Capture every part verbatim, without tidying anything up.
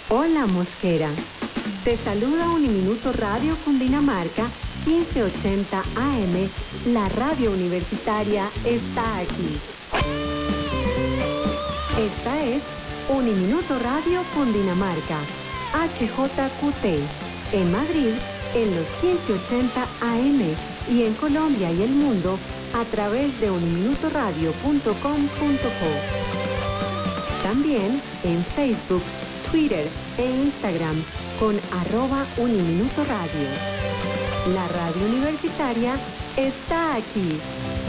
Hola, Mosquera. Te saluda Uniminuto Radio Cundinamarca, quince ochenta A M. La radio universitaria está aquí. Esta es Uniminuto Radio Cundinamarca, H J Q T, en Madrid, en los quince ochenta A M, y en Colombia y el mundo, a través de uniminuto radio punto com punto co. También en Facebook, Twitter e Instagram con arroba Uniminuto Radio. La radio universitaria está aquí.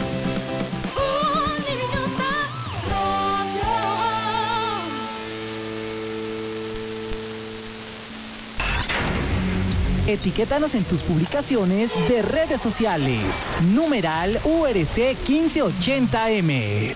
Etiquétanos en tus publicaciones de redes sociales. Numeral U R C quince ochenta M.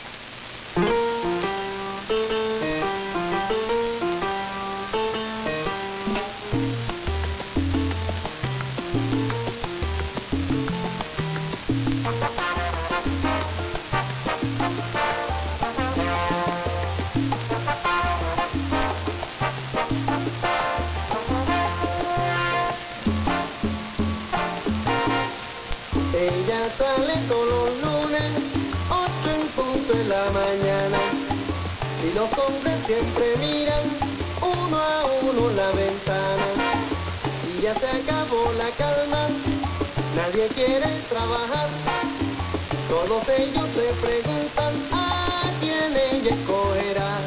Los hombres siempre miran uno a uno la ventana y ya se acabó la calma, nadie quiere trabajar, todos ellos se preguntan a quién ella escogerá.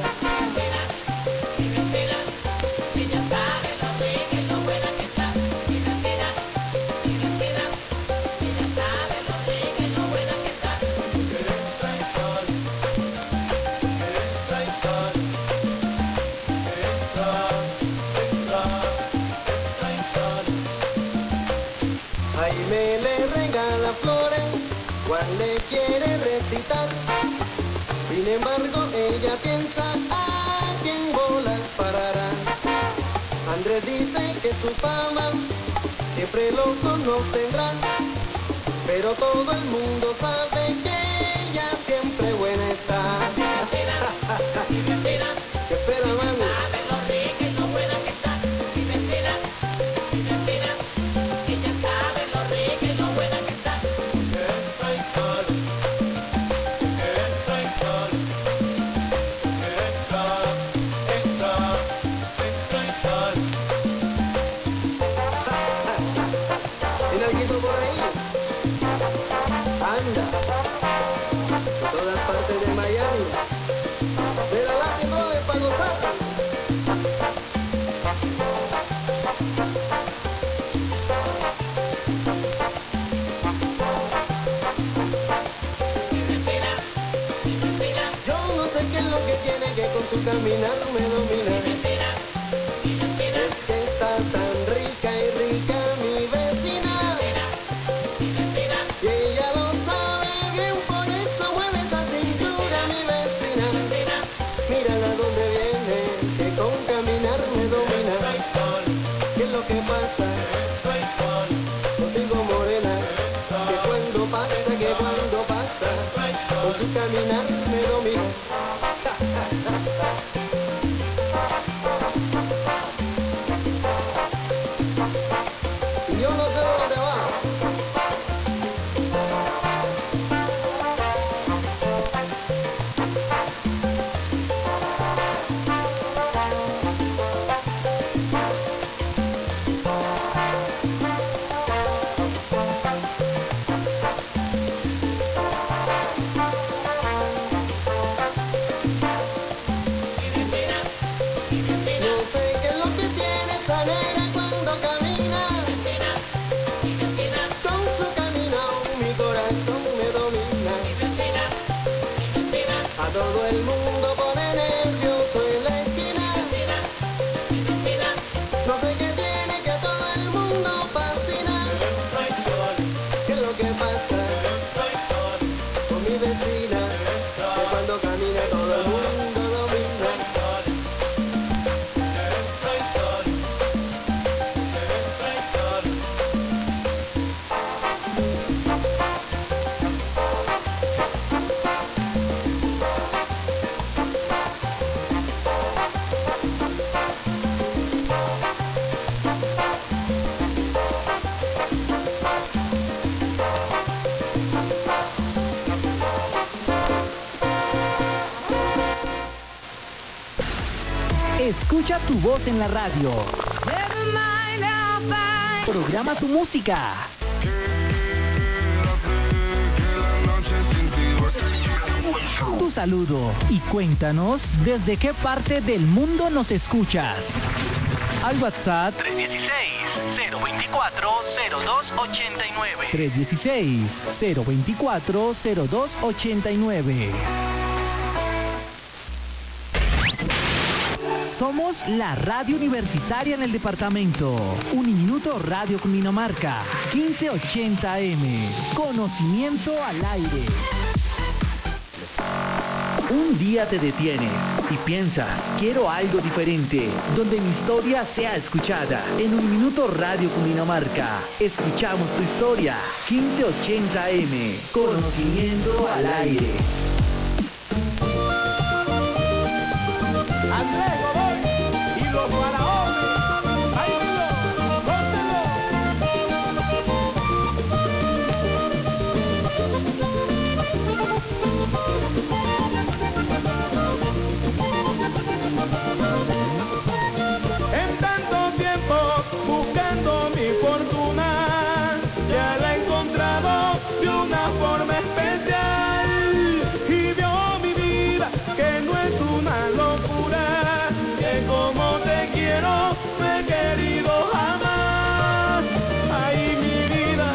Jaime le regala flores, Juan le quiere recitar. Sin embargo, ella piensa a quién bolas parará. Andrés dice que su fama siempre locos nos tendrá, pero todo el mundo sabe que ella siempre buena está. ¿Qué espera, mano? Caminar me domina. Es que está tan rica y rica mi vecina. Y ella lo sabe bien, por eso mueve esa cintura mi vecina. Mírala donde viene, que con caminar me domina. ¿Qué es lo que pasa? Contigo morena, que cuando pasa, que cuando pasa, con su caminar me domina. Escucha tu voz en la radio. Programa tu música. Tu saludo y cuéntanos desde qué parte del mundo nos escuchas. Al WhatsApp tres uno seis, cero dos cuatro, cero dos ocho nueve. tres uno seis, cero dos cuatro, cero dos ocho nueve. Somos la radio universitaria en el departamento. Uniminuto Radio Cundinamarca, quince ochenta A M. Conocimiento al aire. Un día te detienes y piensas, quiero algo diferente, donde mi historia sea escuchada. En Uniminuto Radio Cundinamarca, escuchamos tu historia. quince ochenta A M. Conocimiento al aire. Andrés Godoy y los faraones, báilenlo, gócenlo. En tanto tiempo buscando mi fortuna, ya la he encontrado de una forma especial y vio mi vida que no es una locura, que como te quiero me he querido jamás. Ay, mi vida,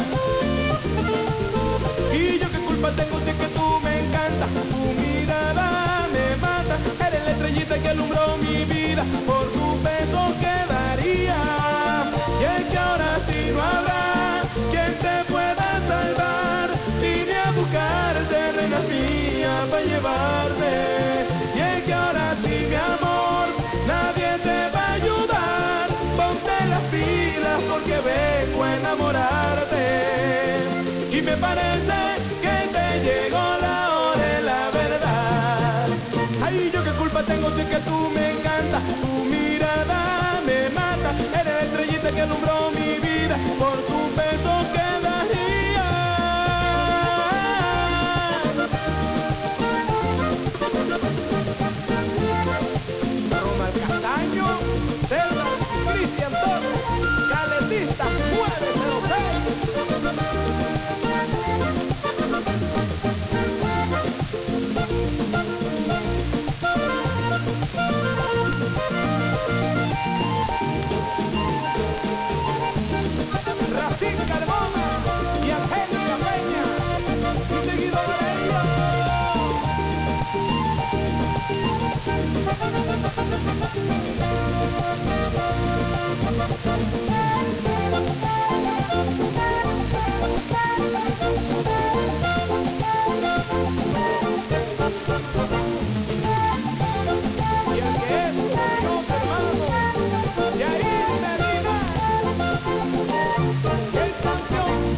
y yo qué culpa tengo si es que tú me encantas, tu mirada me mata, eres la estrellita que alumbró mi vida, por tu beso quedaría, y es que ahora sí no habrá quien te pueda salvar, vine a buscarte, reina mía, para llevarte, y es que ahora sí, mi amor, nadie te va a ayudar, ponte las pilas porque vengo a enamorarte, y me parece que te llegó la hora de la verdad. Ay, yo qué culpa tengo si es que tú me encantas, tu mirada me mata, eres la estrellita que alumbró mi vida, por tu beso quedaría. Ronald Castaño, Selva, Cristian Torres, Caletista, nueve cero seis. Racín Carbona y Angélica Peña, y seguidores de ellos. Y el que es Dios hermano, y ahí Medina, el campeón.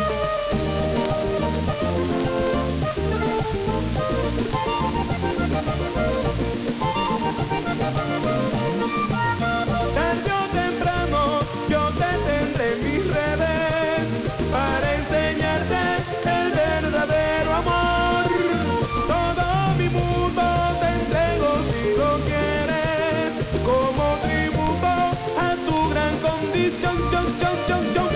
Tarde o temprano yo te tendré en mis redes para enseñarte el verdadero amor. Todo mi mundo te entrego si lo quieres, como tributo a tu gran condición. Chon, chon, chon, chon.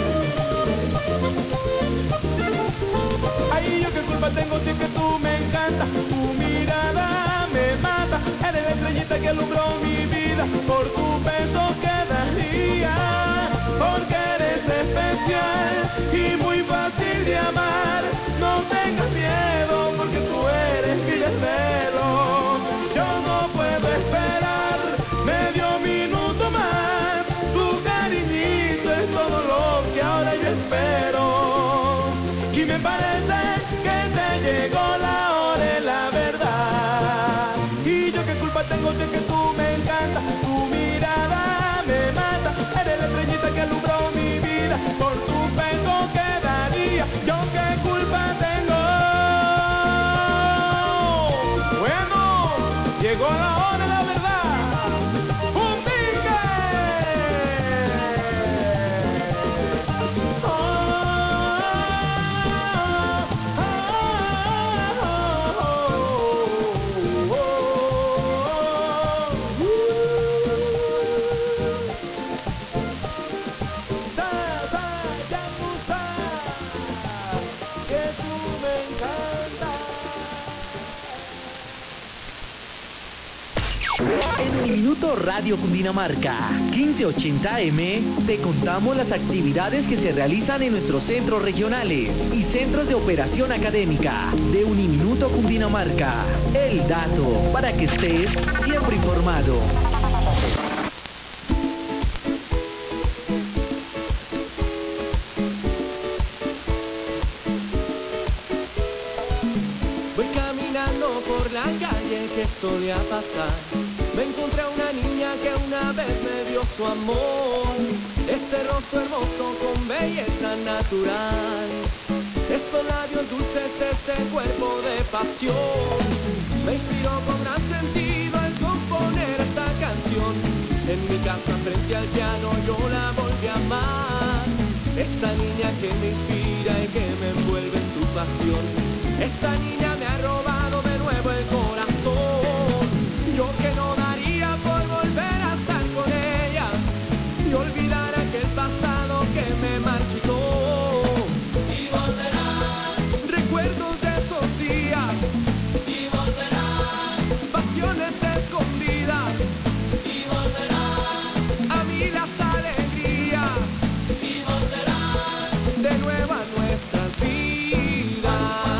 Ay, yo qué culpa tengo si es que tú me encantas, tu mirada me mata, eres la estrellita que alumbró mi vida, por tu beso quedaría, porque eres especial y muy fácil de amar, no tengas miedo porque tú eres mi desvelo, yo no puedo esperar medio minuto más, tu cariñito es todo lo que ahora yo espero, y me parece que te llegó la hora de la verdad, y yo qué culpa tengo si es que tú me encantas, tu mirada Uniminuto Radio Cundinamarca, quince ochenta A M, te contamos las actividades que se realizan en nuestros centros regionales y centros de operación académica de Uniminuto Cundinamarca. El dato para que estés siempre informado. Voy caminando por la calle que solía pasar. Me encontré a una niña que una vez me dio su amor. Este rostro hermoso con belleza natural. Estos labios dulces, este cuerpo de pasión. Me inspiró con gran sentido el componer esta canción. En mi casa frente al piano yo la volví a amar. Esta niña que me inspira y que me envuelve en su pasión. Esta niña me ha robado de nuevo el corazón. Yo que no daría por volver a estar con ella y olvidar aquel pasado que me marchitó. Y volverán recuerdos de esos días. Y volverán pasiones escondidas. Y volverán a mí las alegrías. Y volverán de nuevo a nuestras vidas.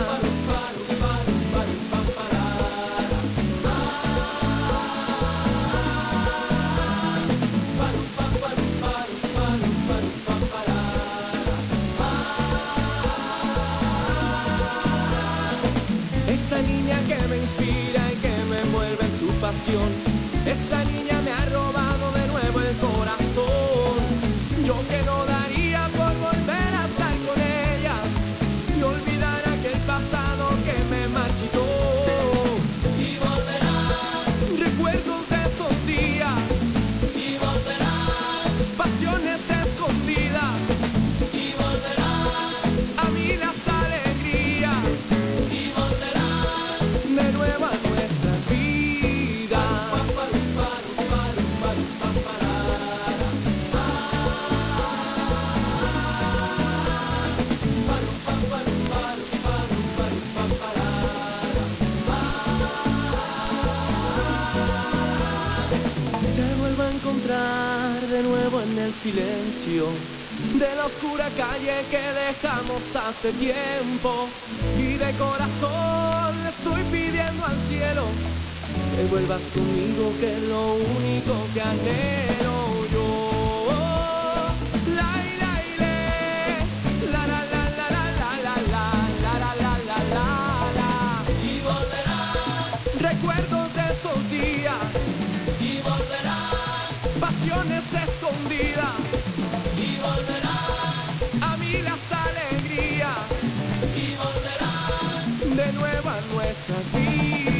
Esta niña que me inspira y que me envuelve en su pasión. Esta niña me ha robado de nuevo el corazón. Yo que no daría por volver a estar con ella y olvidar aquel pasado que me marchitó. Y volverán recuerdos de esos días. Y volverán pasiones escondidas. Y volverán a mí las alegrías. Y volverán de nuevo a nuestras vidas. Te vuelvo a encontrar de nuevo en el silencio de la oscura calle que dejamos hace tiempo. Y de corazón le estoy pidiendo al cielo que vuelvas conmigo, que es lo único que anhelo yo. La, la, la, la, la, la, la, la, la, la, la, la, la, la, la. Y volverán recuerdos de esos días. Y volverán pasiones escondidas. Y volverán a mí las alegrías. Y volverán de nuevo a nuestras vidas.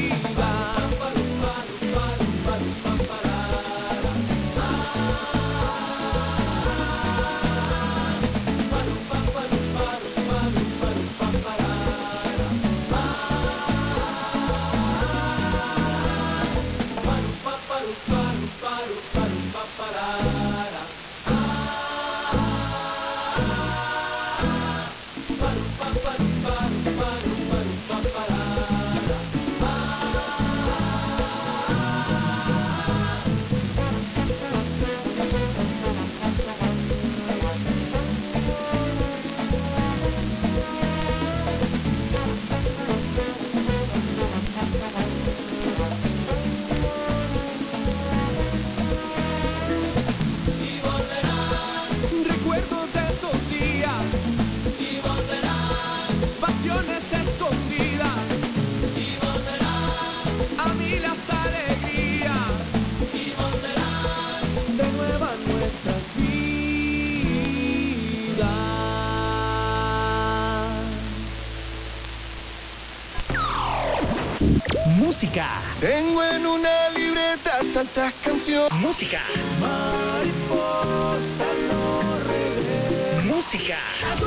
Música. Tengo en una libreta tantas canciones. Música. Mariposa no regresa. Música.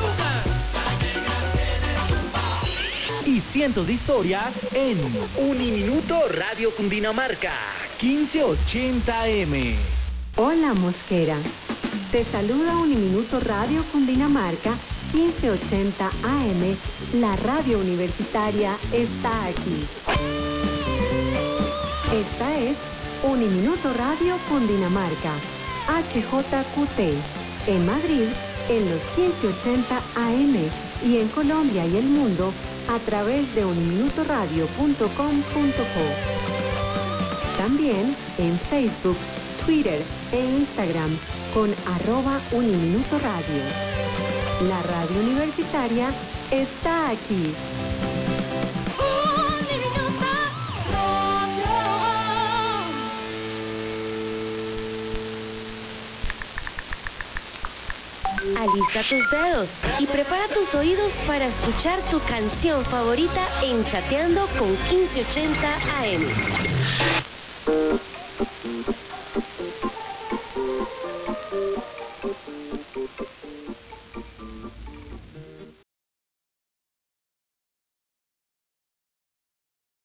Y cientos de historias en Uniminuto Radio Cundinamarca, quince ochenta A M. Hola, Mosquera. Te saluda Uniminuto Radio Cundinamarca, quince ochenta A M. La radio universitaria está aquí. Esta es Uniminuto Radio Cundinamarca, H J Q T, en Madrid en los quince ochenta A M y en Colombia y el mundo a través de uniminuto radio punto com punto co. También en Facebook, Twitter e Instagram con arroba Uniminuto Radio. La radio universitaria está aquí. Alista tus dedos y prepara tus oídos para escuchar tu canción favorita en Chateando con quince ochenta A M.